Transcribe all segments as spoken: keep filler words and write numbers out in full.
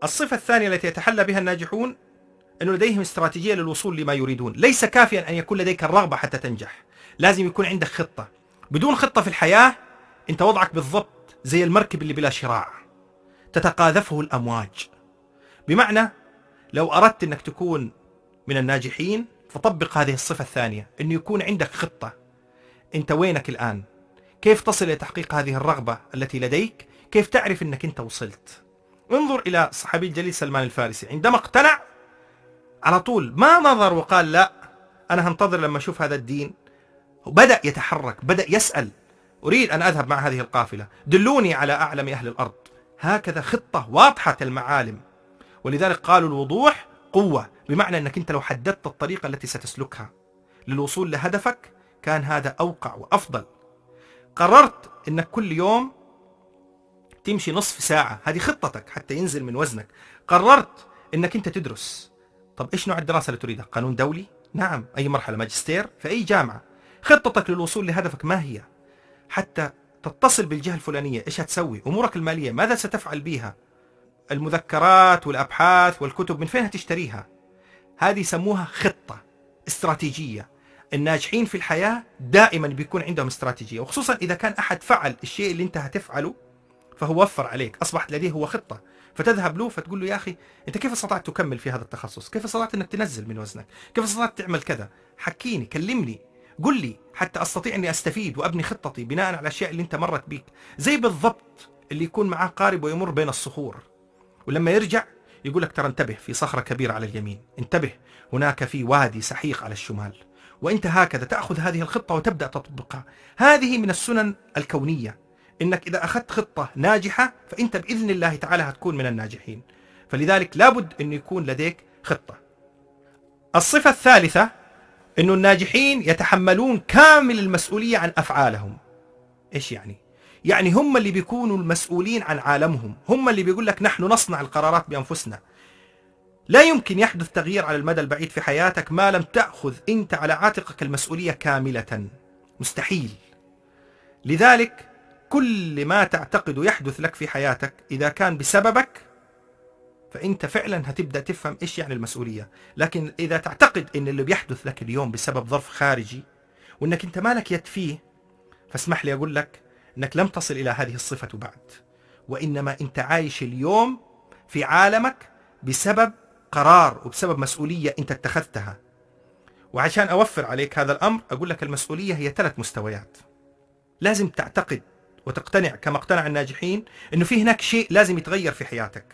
الصفة الثانية التي يتحلى بها الناجحون أنه لديهم استراتيجية للوصول لما يريدون. ليس كافيا أن يكون لديك الرغبة حتى تنجح، لازم يكون عندك خطة. بدون خطة في الحياة أنت وضعك بالضبط زي المركب اللي بلا شراع تتقاذفه الأمواج. بمعنى لو أردت أنك تكون من الناجحين فطبق هذه الصفة الثانية، أنه يكون عندك خطة. أنت وينك الآن؟ كيف تصل إلى تحقيق هذه الرغبة التي لديك؟ كيف تعرف أنك أنت وصلت؟ انظر إلى الصحابي الجليل سلمان الفارسي، عندما اقتنع على طول ما نظر وقال لا أنا هنتظر لما أشوف هذا الدين، بدأ يتحرك، بدأ يسأل أريد أن أذهب مع هذه القافلة، دلوني على أعلم أهل الأرض. هكذا خطة واضحة المعالم. ولذلك قالوا الوضوح قوة، بمعنى أنك أنت لو حددت الطريقة التي ستسلكها للوصول لهدفك كان هذا أوقع وأفضل. قررت أنك كل يوم تمشي نصف ساعة، هذه خطتك حتى ينزل من وزنك. قررت أنك أنت تدرس، طب إيش نوع الدراسة اللي تريدها؟ قانون دولي؟ نعم. أي مرحلة؟ ماجستير في أي جامعة؟ خطتك للوصول لهدفك ما هي؟ حتى تتصل بالجهة الفلانية إيش هتسوي؟ أمورك المالية ماذا ستفعل بها؟ المذكرات والأبحاث والكتب من فين هتشتريها؟ هذه يسموها خطة استراتيجية. الناجحين في الحياة دائما بيكون عندهم استراتيجية، وخصوصا إذا كان أحد فعل الشيء اللي أنت هتفعله فهو وفر عليك، أصبحت لديه هو خطة، فتذهب له فتقول له يا أخي أنت كيف استطعت تكمل في هذا التخصص؟ كيف استطعت أنك تنزل من وزنك؟ كيف استطعت تعمل كذا؟ حكيني، كلمني، قل لي حتى أستطيع أني أستفيد وأبني خطتي بناء على الأشياء اللي أنت مرت بيك. زي بالضبط اللي يكون معاه قارب ويمر بين الصخور، ولما يرجع يقول لك ترى انتبه في صخرة كبيرة على اليمين، انتبه هناك في وادي سحيق على الشمال. وانت هكذا تأخذ هذه الخطة وتبدأ تطبقها. هذه من السنن الكونية، انك اذا اخذت خطة ناجحة فانت بإذن الله تعالى هتكون من الناجحين. فلذلك لابد انه يكون لديك خطة. الصفة الثالثة انه الناجحين يتحملون كامل المسؤولية عن افعالهم. ايش يعني؟ يعني هم اللي بيكونوا المسؤولين عن عالمهم، هم اللي بيقول لك نحن نصنع القرارات بأنفسنا. لا يمكن يحدث تغيير على المدى البعيد في حياتك ما لم تأخذ أنت على عاتقك المسؤولية كاملة، مستحيل. لذلك كل ما تعتقد يحدث لك في حياتك إذا كان بسببك فأنت فعلا هتبدأ تفهم إيش يعني المسؤولية. لكن إذا تعتقد أن اللي بيحدث لك اليوم بسبب ظرف خارجي وأنك أنت مالك يد فيه، فاسمح لي أقول لك أنك لم تصل إلى هذه الصفة بعد، وإنما أنت عايش اليوم في عالمك بسبب قرار وبسبب مسؤولية أنت اتخذتها. وعشان أوفر عليك هذا الأمر أقول لك المسؤولية هي ثلاث مستويات. لازم تعتقد وتقتنع كما اقتنع الناجحين أنه في هناك شيء لازم يتغير في حياتك.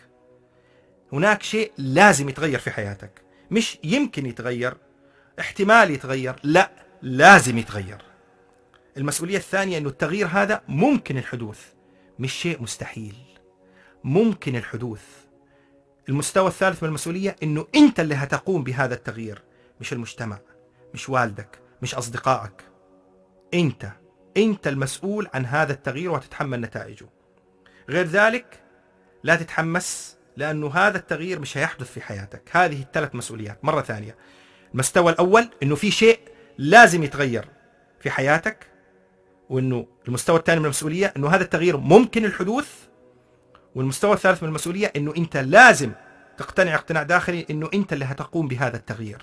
هناك شيء لازم يتغير في حياتك، مش يمكن يتغير، احتمال يتغير، لا، لازم يتغير. المسؤولية الثانية أنه التغيير هذا ممكن الحدوث، مش شيء مستحيل، ممكن الحدوث. المستوى الثالث من المسؤولية أنه أنت اللي هتقوم بهذا التغيير، مش المجتمع، مش والدك، مش أصدقائك. أنت أنت المسؤول عن هذا التغيير وتتحمل نتائجه. غير ذلك لا تتحمس، لأنه هذا التغيير مش هيحدث في حياتك. هذه الثلاث مسؤوليات. مرة ثانية، المستوى الأول أنه في شيء لازم يتغير في حياتك، وأنه المستوى الثاني من المسؤولية أنه هذا التغيير ممكن الحدوث، والمستوى الثالث من المسؤولية أنه أنت لازم تقتنع اقتناع داخلي أنه أنت اللي هتقوم بهذا التغيير.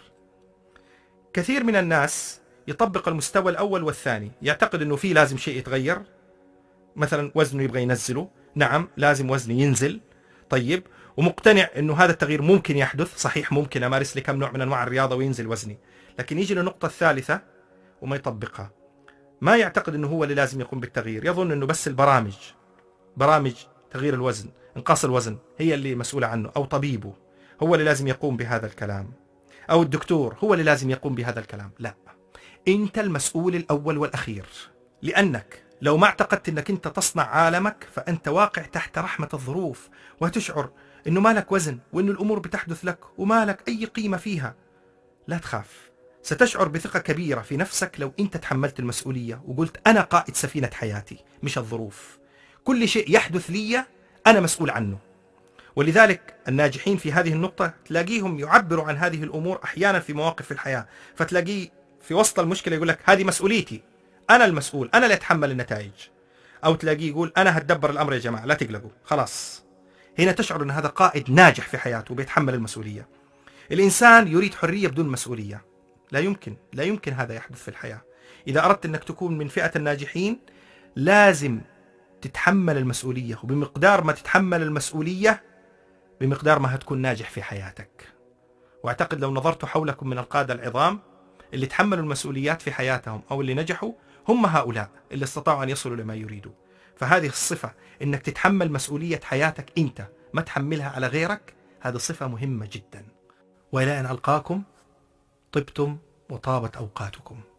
كثير من الناس يطبق المستوى الأول والثاني، يعتقد أنه في لازم شيء يتغير، مثلا وزنه يبغى ينزله، نعم لازم وزني ينزل، طيب، ومقتنع أنه هذا التغيير ممكن يحدث، صحيح ممكن أمارس لي كم نوع من أنواع الرياضة وينزل وزني. لكن يجي للنقطة الثالثة وما يطبقها، ما يعتقد أنه هو اللي لازم يقوم بالتغيير، يظن أنه بس البرامج برامج تغيير الوزن، انقاص الوزن هي اللي مسؤولة عنه، أو طبيبه هو اللي لازم يقوم بهذا الكلام، أو الدكتور هو اللي لازم يقوم بهذا الكلام. لا، أنت المسؤول الأول والأخير. لأنك لو ما اعتقدت أنك أنت تصنع عالمك فأنت واقع تحت رحمة الظروف، وتشعر أنه ما لك وزن وأن الأمور بتحدث لك وما لك أي قيمة فيها. لا تخاف، ستشعر بثقة كبيرة في نفسك لو أنت تحملت المسؤولية وقلت أنا قائد سفينة حياتي مش الظروف، كل شيء يحدث لي أنا مسؤول عنه. ولذلك الناجحين في هذه النقطة تلاقيهم يعبروا عن هذه الأمور أحيانا في مواقف في الحياة، فتلاقيه في وسط المشكلة يقول لك هذه مسؤوليتي، أنا المسؤول، أنا اللي أتحمل النتائج. أو تلاقيه يقول أنا هتدبر الأمر يا جماعة، لا تقلقوا، خلاص هنا تشعر أن هذا قائد ناجح في حياته وبيتحمل المسؤولية. الإنسان يريد حرية بدون مسؤولية، لا يمكن، لا يمكن هذا يحدث في الحياة. إذا أردت أنك تكون من فئة الناجحين لازم تتحمل المسؤولية، وبمقدار ما تتحمل المسؤولية بمقدار ما هتكون ناجح في حياتك. واعتقد لو نظرتوا حولكم من القادة العظام اللي تحملوا المسؤوليات في حياتهم أو اللي نجحوا، هم هؤلاء اللي استطاعوا أن يصلوا لما يريدوا. فهذه الصفة، إنك تتحمل مسؤولية حياتك أنت، ما تحملها على غيرك، هذه صفة مهمة جدا. وإلى أن ألقاكم، طبتم وطابت أوقاتكم.